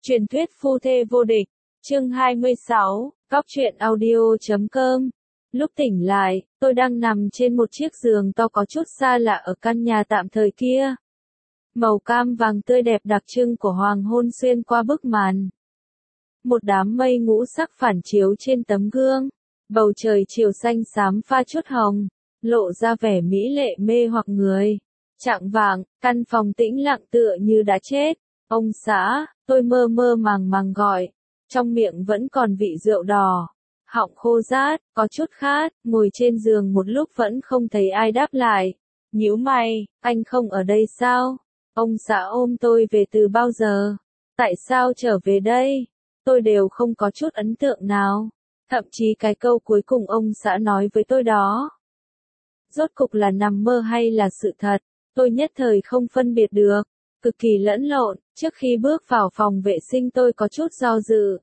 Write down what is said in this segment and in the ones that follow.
Truyền thuyết phu thê vô địch, chương 26, Góc truyện audio.com. Lúc tỉnh lại, tôi đang nằm trên một chiếc giường to có chút xa lạ ở căn nhà tạm thời kia. Màu cam vàng tươi đẹp đặc trưng của hoàng hôn xuyên qua bức màn. Một đám mây ngũ sắc phản chiếu trên tấm gương. Bầu trời chiều xanh xám pha chút hồng, lộ ra vẻ mỹ lệ mê hoặc người. Chạng vạng, căn phòng tĩnh lặng tựa như đã chết. Ông xã, tôi mơ mơ màng màng gọi. Trong miệng vẫn còn vị rượu đỏ. Họng khô rát, có chút khát, ngồi trên giường một lúc vẫn không thấy ai đáp lại. Nhíu mày, anh không ở đây sao? Ông xã ôm tôi về từ bao giờ? Tại sao trở về đây? Tôi đều không có chút ấn tượng nào. Thậm chí cái câu cuối cùng ông xã nói với tôi đó. Rốt cục là nằm mơ hay là sự thật? Tôi nhất thời không phân biệt được. Cực kỳ lẫn lộn, trước khi bước vào phòng vệ sinh tôi có chút do dự.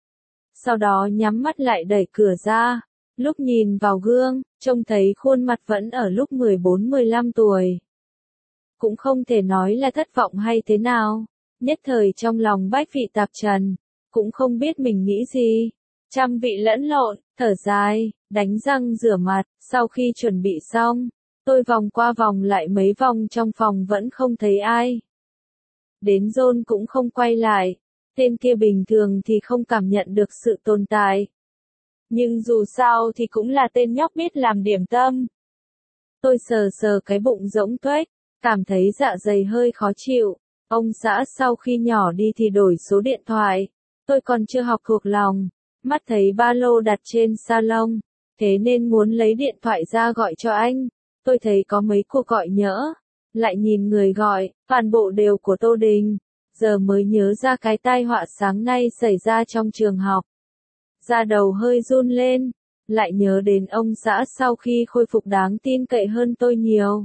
Sau đó nhắm mắt lại đẩy cửa ra. Lúc nhìn vào gương, trông thấy khuôn mặt vẫn ở lúc 14-15 tuổi. Cũng không thể nói là thất vọng hay thế nào. Nhất thời trong lòng bách vị tạp trần. Cũng không biết mình nghĩ gì. Trăm vị lẫn lộn, thở dài, đánh răng rửa mặt. Sau khi chuẩn bị xong, tôi vòng qua vòng lại mấy vòng trong phòng vẫn không thấy ai. Đến John cũng không quay lại. Tên kia bình thường thì không cảm nhận được sự tồn tại. Nhưng dù sao thì cũng là tên nhóc biết làm điểm tâm. Tôi sờ sờ cái bụng rỗng tuếch, cảm thấy dạ dày hơi khó chịu. Ông xã sau khi nhỏ đi thì đổi số điện thoại. Tôi còn chưa học thuộc lòng. Mắt thấy ba lô đặt trên salon. Thế nên muốn lấy điện thoại ra gọi cho anh. Tôi thấy có mấy cuộc gọi nhỡ. Lại nhìn người gọi, toàn bộ đều của Tô Đình. Giờ mới nhớ ra cái tai họa sáng nay xảy ra trong trường học. Da đầu hơi run lên. Lại nhớ đến ông xã sau khi khôi phục đáng tin cậy hơn tôi nhiều.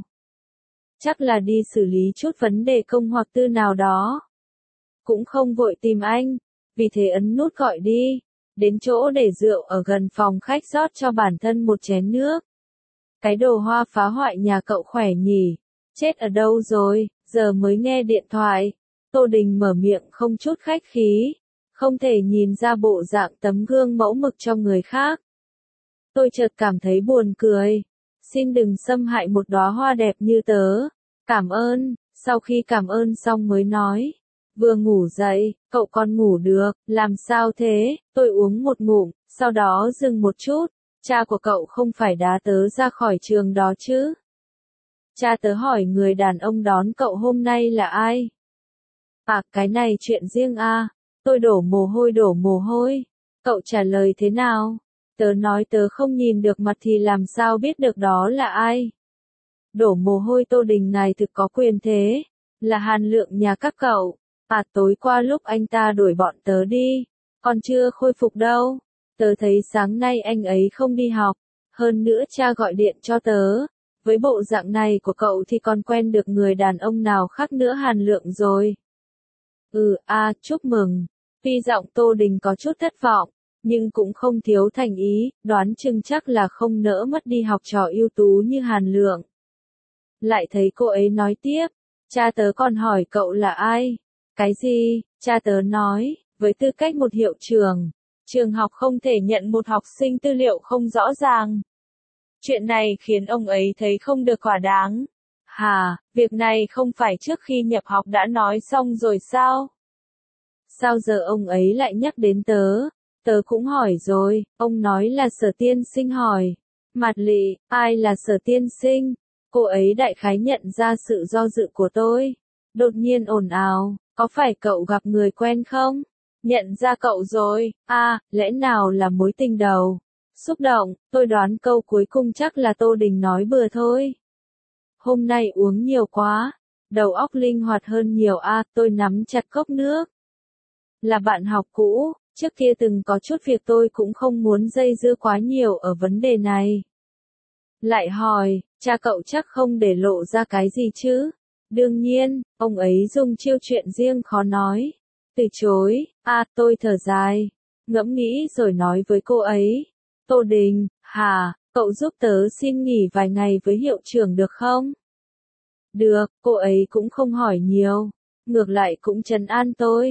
Chắc là đi xử lý chút vấn đề công hoặc tư nào đó. Cũng không vội tìm anh. Vì thế ấn nút gọi đi. Đến chỗ để rượu ở gần phòng khách rót cho bản thân một chén nước. Cái đồ hoa phá hoại nhà cậu khỏe nhỉ? Chết ở đâu rồi, giờ mới nghe điện thoại. Tô Đình mở miệng không chút khách khí. Không thể nhìn ra bộ dạng tấm gương mẫu mực cho người khác. Tôi chợt cảm thấy buồn cười. Xin đừng xâm hại một đóa hoa đẹp như tớ. Cảm ơn, sau khi cảm ơn xong mới nói. Vừa ngủ dậy, cậu còn ngủ được, làm sao thế? Tôi uống một ngụm, sau đó dừng một chút. Cha của cậu không phải đá tớ ra khỏi trường đó chứ? Cha tớ hỏi người đàn ông đón cậu hôm nay là ai? À, cái này chuyện riêng à? Tôi đổ mồ hôi. Cậu trả lời thế nào? Tớ nói tớ không nhìn được mặt thì làm sao biết được đó là ai? Đổ mồ hôi. Tô Đình này thực có quyền thế. Là Hàn Lượng nhà các cậu. À, tối qua lúc anh ta đuổi bọn tớ đi. Còn chưa khôi phục đâu. Tớ thấy sáng nay anh ấy không đi học. Hơn nữa cha gọi điện cho tớ. Với bộ dạng này của cậu thì còn quen được người đàn ông nào khác nữa Hàn Lượng rồi. Chúc mừng. Tuy giọng Tô Đình có chút thất vọng, nhưng cũng không thiếu thành ý, đoán chừng chắc là không nỡ mất đi học trò ưu tú như Hàn Lượng. Lại thấy cô ấy nói tiếp, cha tớ còn hỏi cậu là ai? Cái gì? Cha tớ nói, với tư cách một hiệu trưởng, trường học không thể nhận một học sinh tư liệu không rõ ràng. Chuyện này khiến ông ấy thấy không được thỏa đáng. Hà, việc này không phải trước khi nhập học đã nói xong rồi sao? Sao giờ ông ấy lại nhắc đến tớ? Tớ cũng hỏi rồi, ông nói là Sở tiên sinh hỏi. Mạt Lị, ai là Sở tiên sinh? Cô ấy đại khái nhận ra sự do dự của tôi. Đột nhiên ồn ào, có phải cậu gặp người quen không? Nhận ra cậu rồi, lẽ nào là mối tình đầu? Xúc động, tôi đoán câu cuối cùng chắc là Tô Đình nói bừa thôi. Hôm nay uống nhiều quá, đầu óc linh hoạt hơn nhiều tôi nắm chặt cốc nước. Là bạn học cũ, trước kia từng có chút việc tôi cũng không muốn dây dưa quá nhiều ở vấn đề này. Lại hỏi, cha cậu chắc không để lộ ra cái gì chứ? Đương nhiên, ông ấy dùng chiêu chuyện riêng khó nói. Từ chối, tôi thở dài, ngẫm nghĩ rồi nói với cô ấy. Tô Đình, cậu giúp tớ xin nghỉ vài ngày với hiệu trưởng được không? Được, cô ấy cũng không hỏi nhiều. Ngược lại cũng trấn an tôi.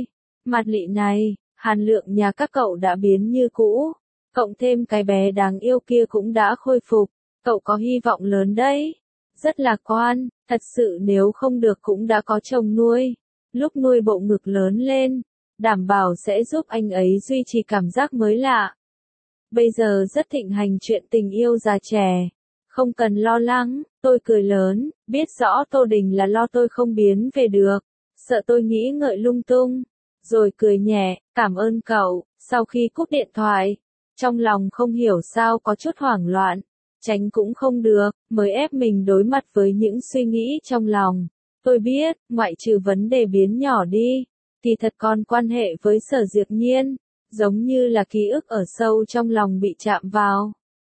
Mặt lị này, Hàn Lượng nhà các cậu đã biến như cũ, cộng thêm cái bé đáng yêu kia cũng đã khôi phục, cậu có hy vọng lớn đấy. Rất lạc quan, thật sự nếu không được cũng đã có chồng nuôi. Lúc nuôi bộ ngực lớn lên, đảm bảo sẽ giúp anh ấy duy trì cảm giác mới lạ. Bây giờ rất thịnh hành chuyện tình yêu già trẻ. Không cần lo lắng, tôi cười lớn, biết rõ Tô Đình là lo tôi không biến về được, sợ tôi nghĩ ngợi lung tung. Rồi cười nhẹ, cảm ơn cậu, sau khi cúp điện thoại. Trong lòng không hiểu sao có chút hoảng loạn, tránh cũng không được, mới ép mình đối mặt với những suy nghĩ trong lòng. Tôi biết, ngoại trừ vấn đề biến nhỏ đi, thì thật còn quan hệ với Sở Diệp Nhiên, giống như là ký ức ở sâu trong lòng bị chạm vào.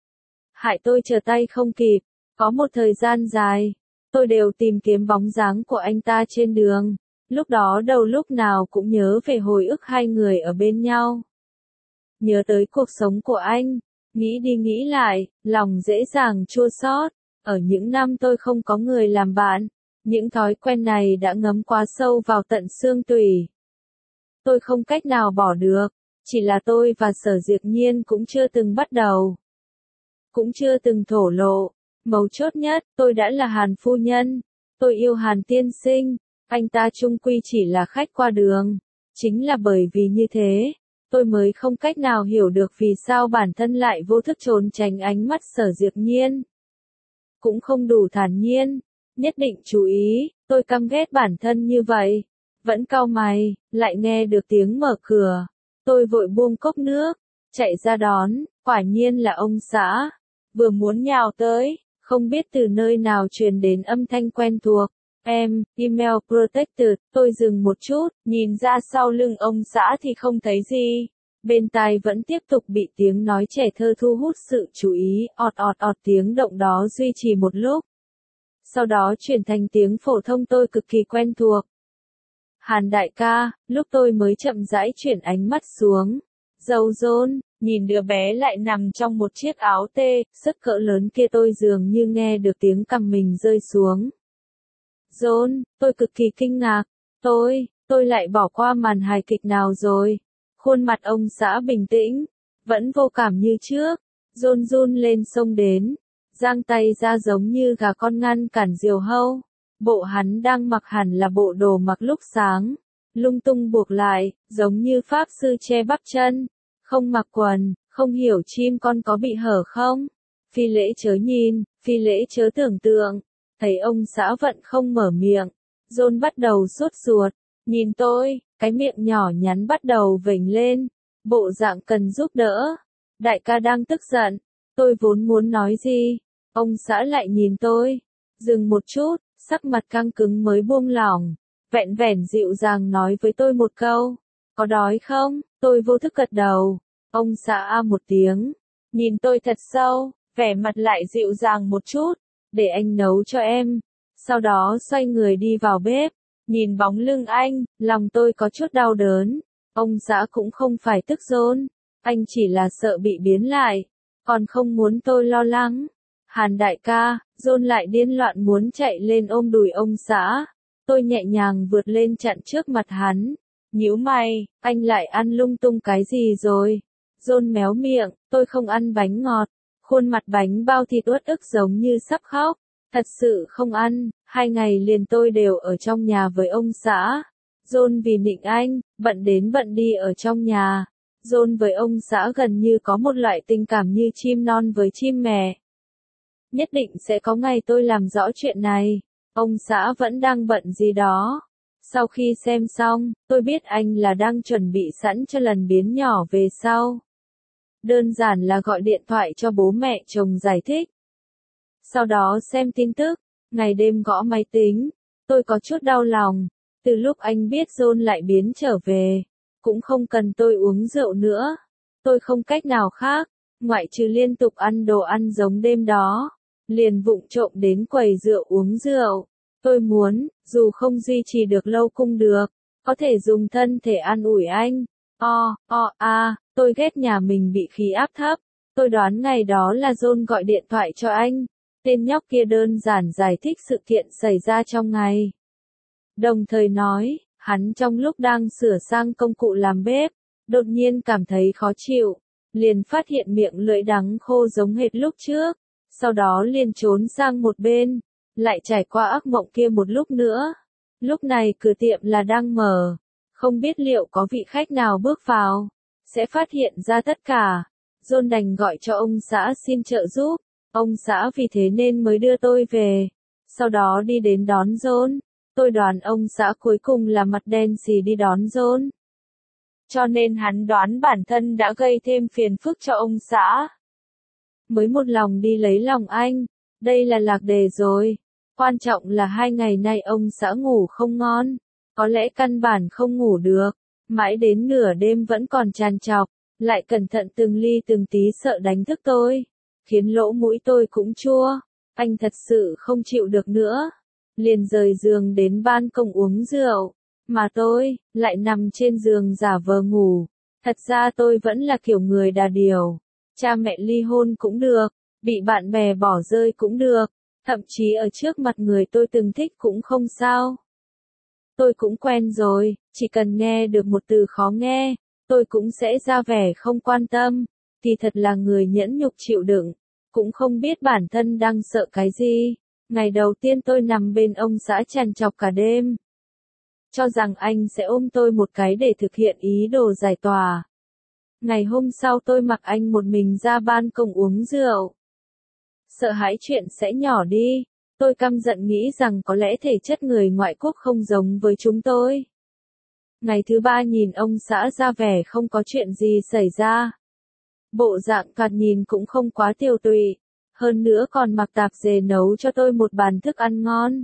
Hại tôi trở tay không kịp, có một thời gian dài, tôi đều tìm kiếm bóng dáng của anh ta trên đường, lúc đó đầu lúc nào cũng nhớ về hồi ức hai người ở bên nhau. Nhớ tới cuộc sống của anh, nghĩ đi nghĩ lại, lòng dễ dàng chua xót. Ở những năm tôi không có người làm bạn, những thói quen này đã ngấm quá sâu vào tận xương tủy. Tôi không cách nào bỏ được, chỉ là tôi và Sở Diệp Nhiên cũng chưa từng bắt đầu. Cũng chưa từng thổ lộ, mấu chốt nhất, tôi đã là Hàn phu nhân, tôi yêu Hàn tiên sinh, anh ta chung quy chỉ là khách qua đường. Chính là bởi vì như thế, tôi mới không cách nào hiểu được vì sao bản thân lại vô thức trốn tránh ánh mắt Sở Diệp Nhiên. Cũng không đủ thản nhiên, nhất định chú ý, tôi căm ghét bản thân như vậy. Vẫn cau mày, lại nghe được tiếng mở cửa. Tôi vội buông cốc nước, chạy ra đón, quả nhiên là ông xã. Vừa muốn nhào tới, không biết từ nơi nào truyền đến âm thanh quen thuộc. Em, email protected, tôi dừng một chút, nhìn ra sau lưng ông xã thì không thấy gì. Bên tai vẫn tiếp tục bị tiếng nói trẻ thơ thu hút sự chú ý, ọt ọt ọt tiếng động đó duy trì một lúc. Sau đó chuyển thành tiếng phổ thông tôi cực kỳ quen thuộc. Hàn đại ca, lúc tôi mới chậm rãi chuyển ánh mắt xuống. Dâu John, nhìn đứa bé lại nằm trong một chiếc áo tê, sức cỡ lớn kia tôi dường như nghe được tiếng cằm mình rơi xuống. John, tôi cực kỳ kinh ngạc. Tôi lại bỏ qua màn hài kịch nào rồi. Khuôn mặt ông xã bình tĩnh, vẫn vô cảm như trước. John run lên xông đến, giang tay ra giống như gà con ngăn cản diều hâu. Bộ hắn đang mặc hẳn là bộ đồ mặc lúc sáng, lung tung buộc lại, giống như pháp sư che bắp chân. Không mặc quần, không hiểu chim con có bị hở không? Phi lễ chớ nhìn, phi lễ chớ tưởng tượng. Thấy ông xã vẫn không mở miệng, John bắt đầu sốt ruột, nhìn tôi, cái miệng nhỏ nhắn bắt đầu vểnh lên, bộ dạng cần giúp đỡ. Đại ca đang tức giận, tôi vốn muốn nói gì, ông xã lại nhìn tôi, dừng một chút, sắc mặt căng cứng mới buông lỏng, vẹn vẹn dịu dàng nói với tôi một câu, có đói không? Tôi vô thức gật đầu, ông xã a một tiếng, nhìn tôi thật sâu, vẻ mặt lại dịu dàng một chút. Để anh nấu cho em. Sau đó xoay người đi vào bếp, nhìn bóng lưng anh, lòng tôi có chút đau đớn. Ông xã cũng không phải tức giận, anh chỉ là sợ bị biến lại, còn không muốn tôi lo lắng. Hàn đại ca, John lại điên loạn muốn chạy lên ôm đùi ông xã. Tôi nhẹ nhàng vượt lên chặn trước mặt hắn. Nhíu mày, anh lại ăn lung tung cái gì rồi? John méo miệng, tôi không ăn bánh ngọt. Khuôn mặt bánh bao thịt uất ức giống như sắp khóc. Thật sự không ăn, 2 ngày liền tôi đều ở trong nhà với ông xã. John vì nịnh anh, bận đến bận đi ở trong nhà. John với ông xã gần như có một loại tình cảm như chim non với chim mẹ. Nhất định sẽ có ngày tôi làm rõ chuyện này. Ông xã vẫn đang bận gì đó. Sau khi xem xong, tôi biết anh là đang chuẩn bị sẵn cho lần biến nhỏ về sau. Đơn giản là gọi điện thoại cho bố mẹ chồng giải thích. Sau đó xem tin tức, ngày đêm gõ máy tính, tôi có chút đau lòng. Từ lúc anh biết John lại biến trở về, cũng không cần tôi uống rượu nữa. Tôi không cách nào khác, ngoại trừ liên tục ăn đồ ăn giống đêm đó, liền vụng trộm đến quầy rượu uống rượu. Tôi muốn, dù không duy trì được lâu cũng được, có thể dùng thân thể an ủi anh. Tôi ghét nhà mình bị khí áp thấp. Tôi đoán ngày đó là John gọi điện thoại cho anh. Tên nhóc kia đơn giản giải thích sự kiện xảy ra trong ngày. Đồng thời nói, Hắn trong lúc đang sửa sang công cụ làm bếp, đột nhiên cảm thấy khó chịu, liền phát hiện miệng lưỡi đắng khô giống hệt lúc trước, sau đó liền trốn sang một bên, lại trải qua ác mộng kia một lúc nữa. Lúc này cửa tiệm là đang mở, không biết liệu có vị khách nào bước vào, sẽ phát hiện ra tất cả. John đành gọi cho ông xã xin trợ giúp, ông xã vì thế nên mới đưa tôi về, sau đó đi đến đón John. Tôi đoán ông xã cuối cùng là mặt đen xì đi đón John. Cho nên hắn đoán bản thân đã gây thêm phiền phức cho ông xã. Mới một lòng đi lấy lòng anh, đây là lạc đề rồi. Quan trọng là 2 ngày nay ông xã ngủ không ngon, có lẽ căn bản không ngủ được, mãi đến nửa đêm vẫn còn trằn trọc, lại cẩn thận từng ly từng tí sợ đánh thức tôi, khiến lỗ mũi tôi cũng chua. Anh thật sự không chịu được nữa, liền rời giường đến ban công uống rượu, mà tôi lại nằm trên giường giả vờ ngủ. Thật ra tôi vẫn là kiểu người đà điểu, cha mẹ ly hôn cũng được, bị bạn bè bỏ rơi cũng được, thậm chí ở trước mặt người tôi từng thích cũng không sao. Tôi cũng quen rồi, chỉ cần nghe được một từ khó nghe, tôi cũng sẽ ra vẻ không quan tâm, thì thật là người nhẫn nhục chịu đựng, cũng không biết bản thân đang sợ cái gì. Ngày đầu tiên tôi nằm bên ông xã trằn trọc cả đêm, cho rằng anh sẽ ôm tôi một cái để thực hiện ý đồ giải tỏa. Ngày hôm sau tôi mặc anh một mình ra ban công uống rượu. Sợ hãi chuyện sẽ nhỏ đi, tôi căm giận nghĩ rằng có lẽ thể chất người ngoại quốc không giống với chúng tôi. Ngày thứ 3 nhìn ông xã ra vẻ không có chuyện gì xảy ra. Bộ dạng thoạt nhìn cũng không quá tiều tụy, hơn nữa còn mặc tạp dề nấu cho tôi một bàn thức ăn ngon.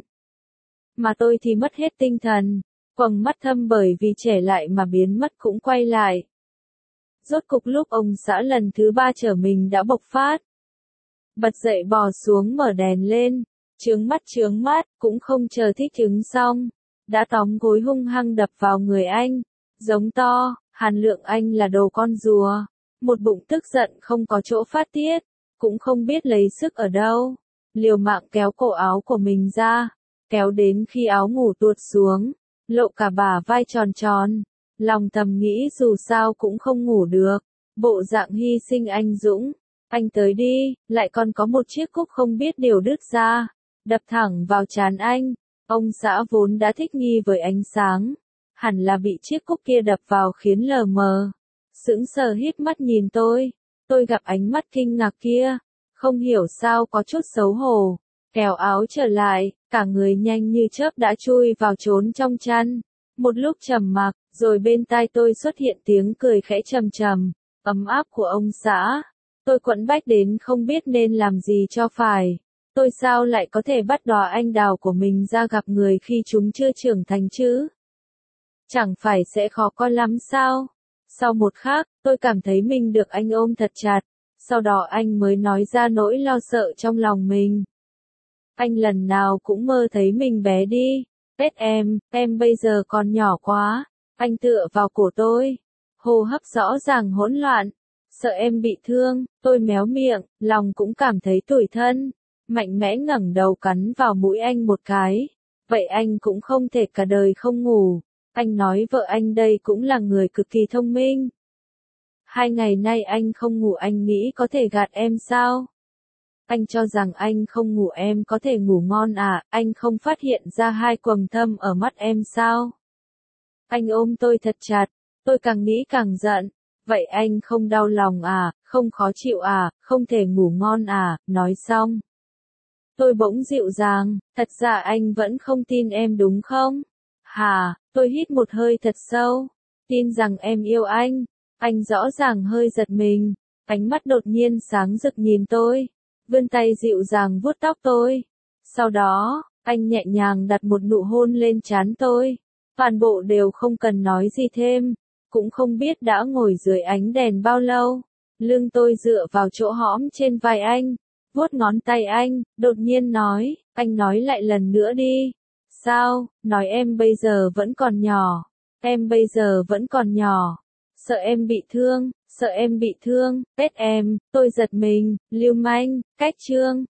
Mà tôi thì mất hết tinh thần, quầng mắt thâm bởi vì trẻ lại mà biến mất cũng quay lại. Rốt cục lúc ông xã lần thứ 3 trở mình đã bộc phát. Bật dậy bò xuống mở đèn lên, chướng mắt, cũng không chờ thích ứng xong, đã tóm gối hung hăng đập vào người anh, giống to, Hàn Lượng anh là đồ con rùa, một bụng tức giận không có chỗ phát tiết, cũng không biết lấy sức ở đâu, liều mạng kéo cổ áo của mình ra, kéo đến khi áo ngủ tuột xuống, lộ cả bả vai tròn tròn, lòng thầm nghĩ dù sao cũng không ngủ được, bộ dạng hy sinh anh dũng. Anh tới đi, lại còn có một chiếc cúc không biết điều đứt ra, đập thẳng vào trán anh. Ông xã vốn đã thích nghi với ánh sáng, hẳn là bị chiếc cúc kia đập vào khiến lờ mờ. Sững sờ híp mắt nhìn tôi gặp ánh mắt kinh ngạc kia, không hiểu sao có chút xấu hổ, kéo áo trở lại, cả người nhanh như chớp đã chui vào trốn trong chăn. Một lúc trầm mặc, rồi bên tai tôi xuất hiện tiếng cười khẽ trầm trầm, ấm áp của ông xã. Tôi quẫn bách đến không biết nên làm gì cho phải. Tôi sao lại có thể bắt đò anh đào của mình ra gặp người khi chúng chưa trưởng thành chứ? Chẳng phải sẽ khó coi lắm sao? Sau một khắc, tôi cảm thấy mình được anh ôm thật chặt. Sau đó anh mới nói ra nỗi lo sợ trong lòng mình. Anh lần nào cũng mơ thấy mình bé đi. Tết em bây giờ còn nhỏ quá. Anh tựa vào cổ tôi. Hô hấp rõ ràng hỗn loạn. Sợ em bị thương, tôi méo miệng, lòng cũng cảm thấy tủi thân. Mạnh mẽ ngẩng đầu cắn vào mũi anh một cái. Vậy anh cũng không thể cả đời không ngủ. Anh nói vợ anh đây cũng là người cực kỳ thông minh. 2 ngày nay anh không ngủ anh nghĩ có thể gạt em sao? Anh cho rằng anh không ngủ em có thể ngủ ngon à, anh không phát hiện ra 2 quầng thâm ở mắt em sao? Anh ôm tôi thật chặt, tôi càng nghĩ càng giận. Vậy anh không đau lòng à, không khó chịu à, không thể ngủ ngon à, nói xong. Tôi bỗng dịu dàng, thật ra anh vẫn không tin em đúng không? Hà, tôi hít một hơi thật sâu, tin rằng em yêu anh rõ ràng hơi giật mình, ánh mắt đột nhiên sáng rực nhìn tôi, vươn tay dịu dàng vuốt tóc tôi. Sau đó, anh nhẹ nhàng đặt một nụ hôn lên trán tôi, toàn bộ đều không cần nói gì thêm. Cũng không biết đã ngồi dưới ánh đèn bao lâu, lưng tôi dựa vào chỗ hõm trên vai anh, vuốt ngón tay anh, đột nhiên nói, anh nói lại lần nữa đi. Sao, nói em bây giờ vẫn còn nhỏ, em bây giờ vẫn còn nhỏ, sợ em bị thương, Tết tôi giật mình, lưu manh, cách chương.